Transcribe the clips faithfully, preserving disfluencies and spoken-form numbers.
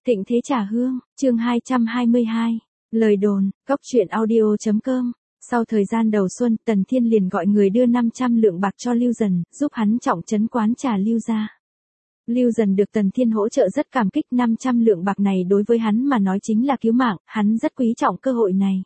Thịnh Thế Trà Hương, chương hai trăm hai mươi hai. Lời đồn, cóc truyện audio.com. Sau thời gian đầu xuân, Tần Thiên liền gọi người đưa năm trăm lượng bạc cho Lưu Dần, giúp hắn trọng trấn quán trà Lưu gia. Lưu Dần được Tần Thiên hỗ trợ rất cảm kích, năm trăm lượng bạc này đối với hắn mà nói chính là cứu mạng, hắn rất quý trọng cơ hội này.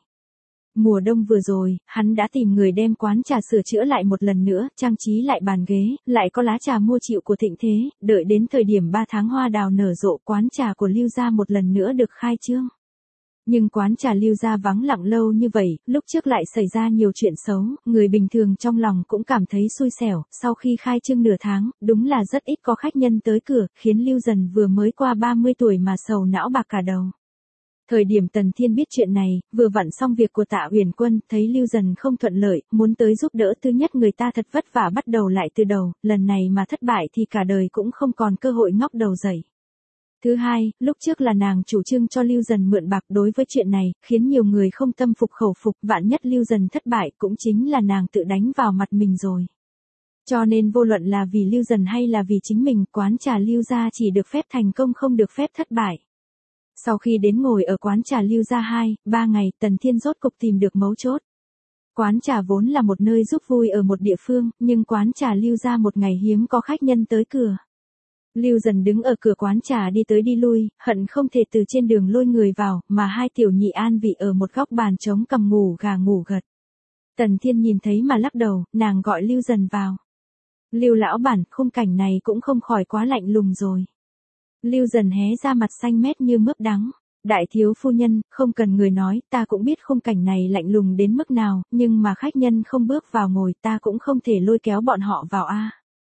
Mùa đông vừa rồi, hắn đã tìm người đem quán trà sửa chữa lại một lần nữa, trang trí lại bàn ghế, lại có lá trà mua chịu của Thịnh Thế, đợi đến thời điểm ba tháng hoa đào nở rộ, quán trà của Lưu gia một lần nữa được khai trương. Nhưng quán trà Lưu gia vắng lặng lâu như vậy, lúc trước lại xảy ra nhiều chuyện xấu, người bình thường trong lòng cũng cảm thấy xui xẻo, sau khi khai trương nửa tháng, đúng là rất ít có khách nhân tới cửa, khiến Lưu Dần vừa mới qua ba mươi tuổi mà sầu não bạc cả đầu. Thời điểm Tần Thiên biết chuyện này, vừa vặn xong việc của Tạ Uyển Quân, thấy Lưu Dần không thuận lợi, muốn tới giúp đỡ, thứ nhất người ta thật vất vả bắt đầu lại từ đầu, lần này mà thất bại thì cả đời cũng không còn cơ hội ngóc đầu dậy. Thứ hai, lúc trước là nàng chủ trương cho Lưu Dần mượn bạc, đối với chuyện này, khiến nhiều người không tâm phục khẩu phục, vạn nhất Lưu Dần thất bại cũng chính là nàng tự đánh vào mặt mình rồi. Cho nên vô luận là vì Lưu Dần hay là vì chính mình, quán trà Lưu gia chỉ được phép thành công không được phép thất bại. Sau khi đến ngồi ở quán trà Lưu gia hai, ba ngày, Tần Thiên rốt cục tìm được mấu chốt. Quán trà vốn là một nơi giúp vui ở một địa phương, nhưng quán trà Lưu gia một ngày hiếm có khách nhân tới cửa. Lưu Dần đứng ở cửa quán trà đi tới đi lui, hận không thể từ trên đường lôi người vào, mà hai tiểu nhị an vị ở một góc bàn trống cầm ngủ gà ngủ gật. Tần Thiên nhìn thấy mà lắc đầu, nàng gọi Lưu Dần vào. Lưu lão bản, khung cảnh này cũng không khỏi quá lạnh lùng rồi. Lưu Dần hé ra mặt xanh mét như mướp đắng. Đại thiếu phu nhân, không cần người nói, ta cũng biết khung cảnh này lạnh lùng đến mức nào, nhưng mà khách nhân không bước vào ngồi, ta cũng không thể lôi kéo bọn họ vào a.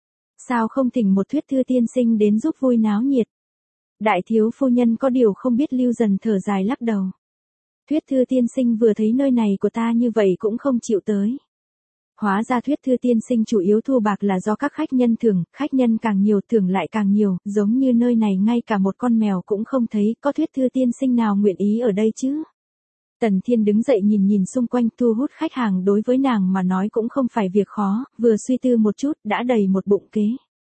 Sao không thỉnh một Thuyết Thư tiên sinh đến giúp vui náo nhiệt? Đại thiếu phu nhân có điều không biết. Lưu Dần thở dài lắc đầu. Thuyết Thư tiên sinh vừa thấy nơi này của ta như vậy cũng không chịu tới. Hóa ra Thuyết Thư tiên sinh chủ yếu thu bạc là do các khách nhân thưởng, khách nhân càng nhiều thưởng lại càng nhiều, giống như nơi này ngay cả một con mèo cũng không thấy, có Thuyết Thư tiên sinh nào nguyện ý ở đây chứ? Tần Thiên đứng dậy nhìn nhìn xung quanh, thu hút khách hàng đối với nàng mà nói cũng không phải việc khó, vừa suy tư một chút, đã đầy một bụng kế.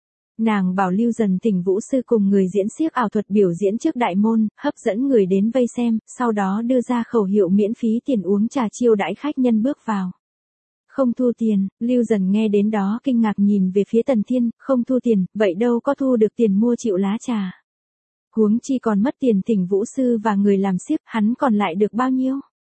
Nàng bảo Lưu Dần thỉnh vũ sư cùng người diễn xiếc ảo thuật biểu diễn trước đại môn, hấp dẫn người đến vây xem, sau đó đưa ra khẩu hiệu miễn phí tiền uống trà chiêu đãi khách nhân bước vào. Không thu tiền, Lưu Dần nghe đến đó kinh ngạc nhìn về phía Tần Thiên, không thu tiền, vậy đâu có thu được tiền mua chịu lá trà. Huống chi còn mất tiền thỉnh vũ sư và người làm xiếc, hắn còn lại được bao nhiêu?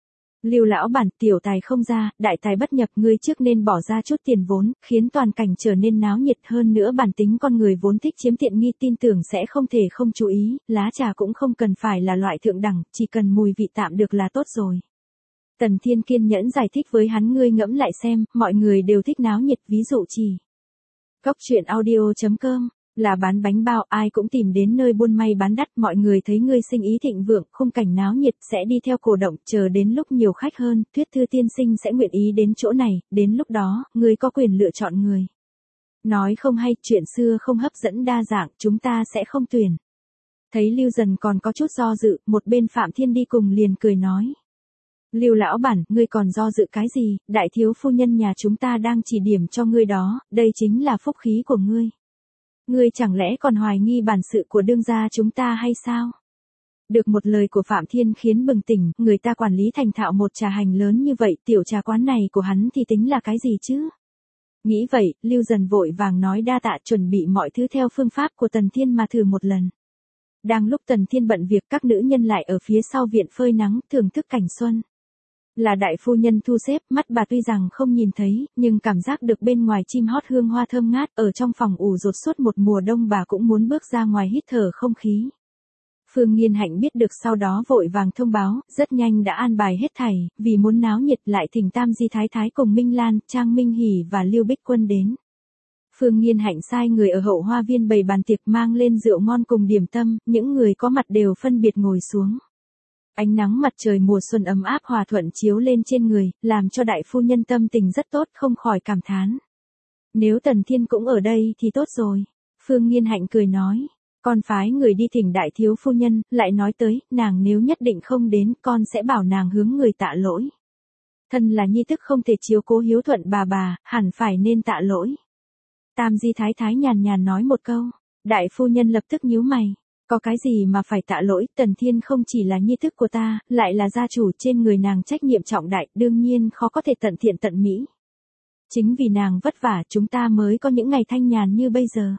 Lưu lão bản, tiểu tài không ra, đại tài bất nhập, ngươi trước nên bỏ ra chút tiền vốn, khiến toàn cảnh trở nên náo nhiệt hơn nữa, bản tính con người vốn thích chiếm tiện nghi, tin tưởng sẽ không thể không chú ý, lá trà cũng không cần phải là loại thượng đẳng, chỉ cần mùi vị tạm được là tốt rồi. Tần Thiên kiên nhẫn giải thích với hắn, ngươi ngẫm lại xem, mọi người đều thích náo nhiệt, ví dụ chỉ. Cóc truyện audio.com. Là bán bánh bao, ai cũng tìm đến nơi buôn may bán đắt, mọi người thấy ngươi sinh ý thịnh vượng, khung cảnh náo nhiệt, sẽ đi theo cổ động, chờ đến lúc nhiều khách hơn, Thuyết Thư tiên sinh sẽ nguyện ý đến chỗ này, đến lúc đó, ngươi có quyền lựa chọn người. Nói không hay, chuyện xưa không hấp dẫn đa dạng, chúng ta sẽ không tuyển. Thấy Lưu Dần còn có chút do dự, một bên Phạm Thiên đi cùng liền cười nói. Lưu lão bản, ngươi còn do dự cái gì, đại thiếu phu nhân nhà chúng ta đang chỉ điểm cho ngươi đó, đây chính là phúc khí của ngươi. Ngươi chẳng lẽ còn hoài nghi bản sự của đương gia chúng ta hay sao? Được một lời của Phạm Thiên khiến bừng tỉnh, người ta quản lý thành thạo một trà hành lớn như vậy, tiểu trà quán này của hắn thì tính là cái gì chứ? Nghĩ vậy, Lưu Dần vội vàng nói đa tạ, chuẩn bị mọi thứ theo phương pháp của Tần Thiên mà thử một lần. Đang lúc Tần Thiên bận việc, các nữ nhân lại ở phía sau viện phơi nắng, thưởng thức cảnh xuân. Là đại phu nhân thu xếp, mắt bà tuy rằng không nhìn thấy, nhưng cảm giác được bên ngoài chim hót hương hoa thơm ngát, ở trong phòng ủ rột suốt một mùa đông bà cũng muốn bước ra ngoài hít thở không khí. Phương Nghiên Hạnh biết được sau đó vội vàng thông báo, rất nhanh đã an bài hết thảy, vì muốn náo nhiệt lại thỉnh Tam Di Thái Thái cùng Minh Lan, Trang Minh Hỷ và Lưu Bích Quân đến. Phương Nghiên Hạnh sai người ở hậu hoa viên bày bàn tiệc, mang lên rượu ngon cùng điểm tâm, những người có mặt đều phân biệt ngồi xuống. Ánh nắng mặt trời mùa xuân ấm áp hòa thuận chiếu lên trên người, làm cho đại phu nhân tâm tình rất tốt, không khỏi cảm thán. Nếu Tần Thiên cũng ở đây thì tốt rồi. Phương Nghiên Hạnh cười nói, con phái người đi thỉnh đại thiếu phu nhân, lại nói tới, nàng nếu nhất định không đến, con sẽ bảo nàng hướng người tạ lỗi. Thân là nhi tức không thể chiếu cố hiếu thuận bà bà, hẳn phải nên tạ lỗi. Tam Di Thái Thái nhàn nhàn nói một câu, đại phu nhân lập tức nhíu mày. Có cái gì mà phải tạ lỗi, Tần Thiên không chỉ là nhi thức của ta, lại là gia chủ, trên người nàng trách nhiệm trọng đại, đương nhiên khó có thể tận thiện tận mỹ. Chính vì nàng vất vả chúng ta mới có những ngày thanh nhàn như bây giờ.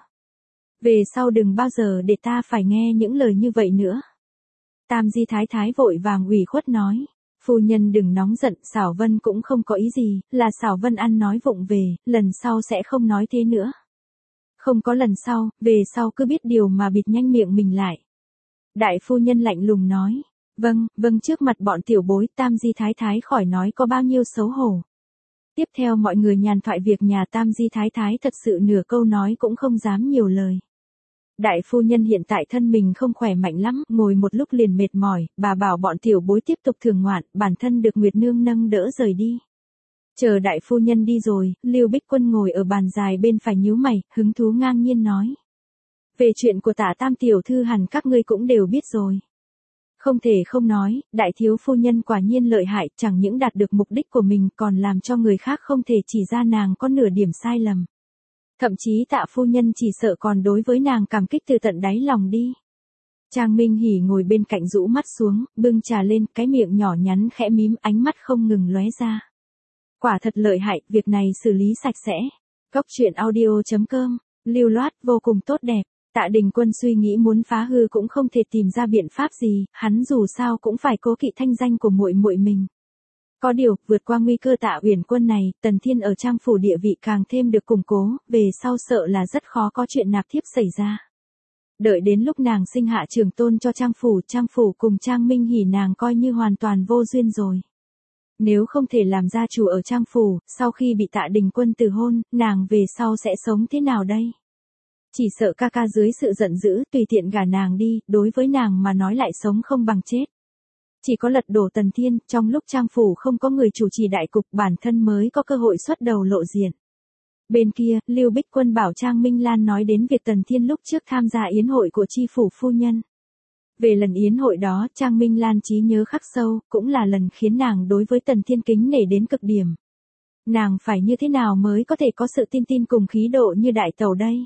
Về sau đừng bao giờ để ta phải nghe những lời như vậy nữa. Tam Di Thái Thái vội vàng ủy khuất nói. Phu nhân đừng nóng giận, Xảo Vân cũng không có ý gì, là Xảo Vân ăn nói vụng về, lần sau sẽ không nói thế nữa. Không có lần sau, về sau cứ biết điều mà bịt nhanh miệng mình lại. Đại phu nhân lạnh lùng nói. Vâng, vâng trước mặt bọn tiểu bối, Tam Di Thái Thái khỏi nói có bao nhiêu xấu hổ. Tiếp theo mọi người nhàn thoại việc nhà Tam Di Thái Thái thật sự nửa câu nói cũng không dám nhiều lời. Đại phu nhân hiện tại thân mình không khỏe mạnh lắm, ngồi một lúc liền mệt mỏi, bà bảo bọn tiểu bối tiếp tục thường ngoạn, bản thân được Nguyệt Nương nâng đỡ rời đi. Chờ đại phu nhân đi rồi, Lưu Bích Quân ngồi ở bàn dài bên phải nhíu mày, hứng thú ngang nhiên nói. Về chuyện của Tả Tam tiểu thư hẳn các ngươi cũng đều biết rồi. Không thể không nói, đại thiếu phu nhân quả nhiên lợi hại, chẳng những đạt được mục đích của mình còn làm cho người khác không thể chỉ ra nàng có nửa điểm sai lầm. Thậm chí Tạ phu nhân chỉ sợ còn đối với nàng cảm kích từ tận đáy lòng đi. Trang Minh Hỉ ngồi bên cạnh rũ mắt xuống, bưng trà lên, cái miệng nhỏ nhắn khẽ mím, ánh mắt không ngừng lóe ra. Quả thật lợi hại, việc này xử lý sạch sẽ. Cốc truyện audio chấm com, lưu loát, vô cùng tốt đẹp. Tạ Đình Quân suy nghĩ muốn phá hư cũng không thể tìm ra biện pháp gì, hắn dù sao cũng phải cố kỵ thanh danh của muội muội mình. Có điều, vượt qua nguy cơ Tạ Uyển Quân này, Tần Thiên ở Trang phủ địa vị càng thêm được củng cố, về sau sợ là rất khó có chuyện nạp thiếp xảy ra. Đợi đến lúc nàng sinh hạ trưởng tôn cho Trang phủ, Trang phủ cùng Trang Minh Hỉ nàng coi như hoàn toàn vô duyên rồi. Nếu không thể làm gia chủ ở Trang phủ, sau khi bị Tạ Đình Quân từ hôn, nàng về sau sẽ sống thế nào đây? Chỉ sợ ca ca dưới sự giận dữ, tùy tiện gả nàng đi, đối với nàng mà nói lại sống không bằng chết. Chỉ có lật đổ Tần Thiên, trong lúc Trang phủ không có người chủ trì đại cục, bản thân mới có cơ hội xuất đầu lộ diện. Bên kia, Lưu Bích Quân bảo Trang Minh Lan nói đến việc Tần Thiên lúc trước tham gia yến hội của chi phủ phu nhân. Về lần yến hội đó, Trang Minh Lan trí nhớ khắc sâu, cũng là lần khiến nàng đối với Tần Thiên kính nể đến cực điểm. Nàng phải như thế nào mới có thể có sự tin tin cùng khí độ như đại tẩu đây?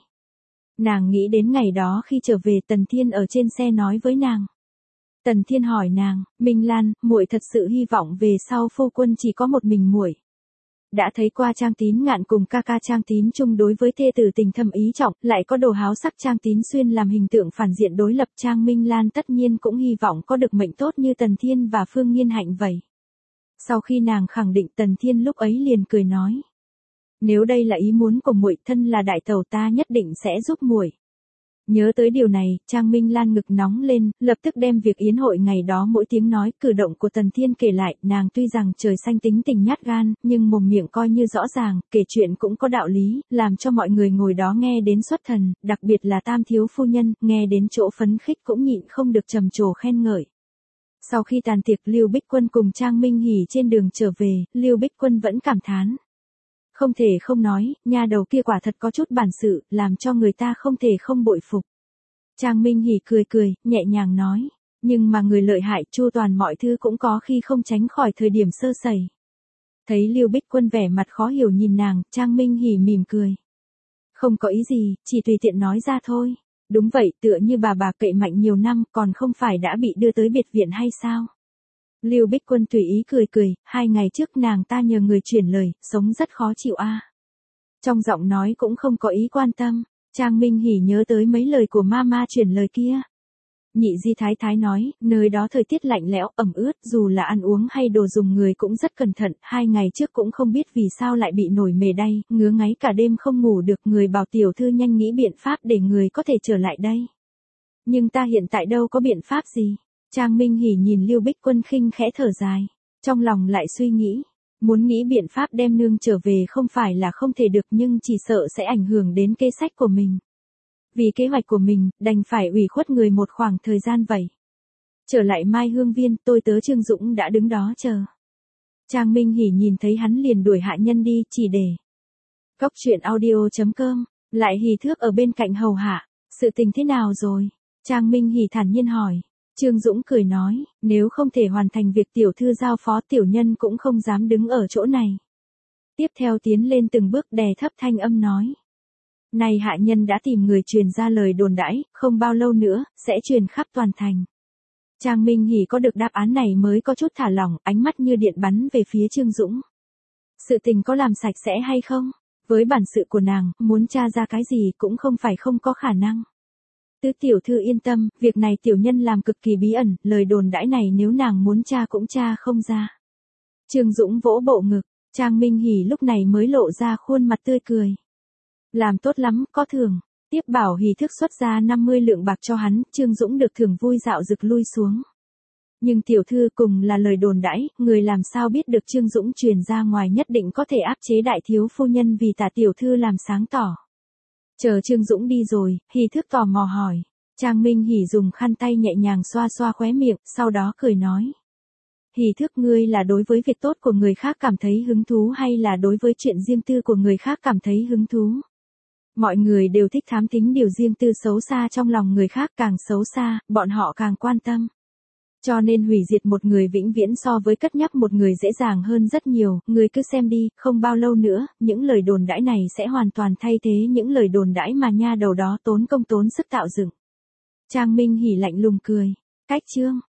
Nàng nghĩ đến ngày đó khi trở về Tần Thiên ở trên xe nói với nàng. Tần Thiên hỏi nàng, Minh Lan, muội thật sự hy vọng về sau phu quân chỉ có một mình muội. Đã thấy qua Trang Tín Ngạn cùng ca ca Trang Tín Trung đối với thê tử tình thâm ý trọng, lại có đồ háo sắc Trang Tín Xuyên làm hình tượng phản diện đối lập, Trang Minh Lan tất nhiên cũng hy vọng có được mệnh tốt như Tần Thiên và Phương Nghiên Hạnh vậy. Sau khi nàng khẳng định, Tần Thiên lúc ấy liền cười nói. Nếu đây là ý muốn của muội, thân là đại tẩu ta nhất định sẽ giúp muội. Nhớ tới điều này, Trang Minh Lan ngực nóng lên, lập tức đem việc yến hội ngày đó mỗi tiếng nói, cử động của Tần Thiên kể lại, nàng tuy rằng trời xanh tính tình nhát gan, nhưng mồm miệng coi như rõ ràng, kể chuyện cũng có đạo lý, làm cho mọi người ngồi đó nghe đến xuất thần, đặc biệt là Tam thiếu phu nhân, nghe đến chỗ phấn khích cũng nhịn không được trầm trồ khen ngợi. Sau khi tàn tiệc, Lưu Bích Quân cùng Trang Minh Hỉ trên đường trở về, Lưu Bích Quân vẫn cảm thán. Không thể không nói, nha đầu kia quả thật có chút bản sự, làm cho người ta không thể không bội phục. Trang Minh Hỉ cười cười, nhẹ nhàng nói, nhưng mà người lợi hại, chu toàn mọi thứ cũng có khi không tránh khỏi thời điểm sơ sẩy. Thấy Lưu Bích Quân vẻ mặt khó hiểu nhìn nàng, Trang Minh Hỉ mỉm cười. Không có ý gì, chỉ tùy tiện nói ra thôi. Đúng vậy, tựa như bà bà cậy mạnh nhiều năm, còn không phải đã bị đưa tới biệt viện hay sao? Lưu Bích Quân tùy ý cười cười, hai ngày trước nàng ta nhờ người chuyển lời, sống rất khó chịu a. À. Trong giọng nói cũng không có ý quan tâm, Trang Minh Hỉ nhớ tới mấy lời của mama chuyển lời kia. Nhị Di Thái Thái nói, nơi đó thời tiết lạnh lẽo, ẩm ướt, dù là ăn uống hay đồ dùng người cũng rất cẩn thận, hai ngày trước cũng không biết vì sao lại bị nổi mề đay, ngứa ngáy cả đêm không ngủ được, người bảo tiểu thư nhanh nghĩ biện pháp để người có thể trở lại đây. Nhưng ta hiện tại đâu có biện pháp gì. Trang Minh Hỉ nhìn Lưu Bích Quân khinh khẽ thở dài, trong lòng lại suy nghĩ, muốn nghĩ biện pháp đem nương trở về không phải là không thể được nhưng chỉ sợ sẽ ảnh hưởng đến kế sách của mình. Vì kế hoạch của mình, đành phải ủy khuất người một khoảng thời gian vậy. Trở lại Mai Hương Viên, tôi tớ Trương Dũng đã đứng đó chờ. Trang Minh Hỉ nhìn thấy hắn liền đuổi hạ nhân đi, chỉ để. Cốc truyện audio chấm com, lại hỉ thước ở bên cạnh hầu hạ, sự tình thế nào rồi? Trang Minh Hỉ thản nhiên hỏi. Trương Dũng cười nói, nếu không thể hoàn thành việc tiểu thư giao phó tiểu nhân cũng không dám đứng ở chỗ này. Tiếp theo tiến lên từng bước đè thấp thanh âm nói. Này hạ nhân đã tìm người truyền ra lời đồn đãi, không bao lâu nữa, sẽ truyền khắp toàn thành. Trang Minh Hỷ có được đáp án này mới có chút thả lỏng, ánh mắt như điện bắn về phía Trương Dũng. Sự tình có làm sạch sẽ hay không? Với bản sự của nàng, muốn tra ra cái gì cũng không phải không có khả năng. Tứ tiểu thư yên tâm, việc này tiểu nhân làm cực kỳ bí ẩn, lời đồn đãi này nếu nàng muốn tra cũng tra không ra. Trương Dũng vỗ bộ ngực, Trang Minh Hỷ lúc này mới lộ ra khuôn mặt tươi cười. Làm tốt lắm, có thưởng. Tiếp bảo Hỷ Thức xuất ra năm mươi lượng bạc cho hắn, Trương Dũng được thưởng vui dạo rực lui xuống. Nhưng tiểu thư cùng là lời đồn đãi, người làm sao biết được Trương Dũng truyền ra ngoài nhất định có thể áp chế đại thiếu phu nhân vì Tả tiểu thư làm sáng tỏ. Chờ Trương Dũng đi rồi, Hỷ Thức tò mò hỏi. Trang Minh Hỷ dùng khăn tay nhẹ nhàng xoa xoa khóe miệng, sau đó cười nói. Hỷ Thức, ngươi là đối với việc tốt của người khác cảm thấy hứng thú hay là đối với chuyện riêng tư của người khác cảm thấy hứng thú? Mọi người đều thích thám thính điều riêng tư xấu xa trong lòng người khác, càng xấu xa, bọn họ càng quan tâm. Cho nên hủy diệt một người vĩnh viễn so với cất nhắc một người dễ dàng hơn rất nhiều, người cứ xem đi, không bao lâu nữa, những lời đồn đãi này sẽ hoàn toàn thay thế những lời đồn đãi mà nha đầu đó tốn công tốn sức tạo dựng. Trang Minh Hỷ lạnh lùng cười. Cách chương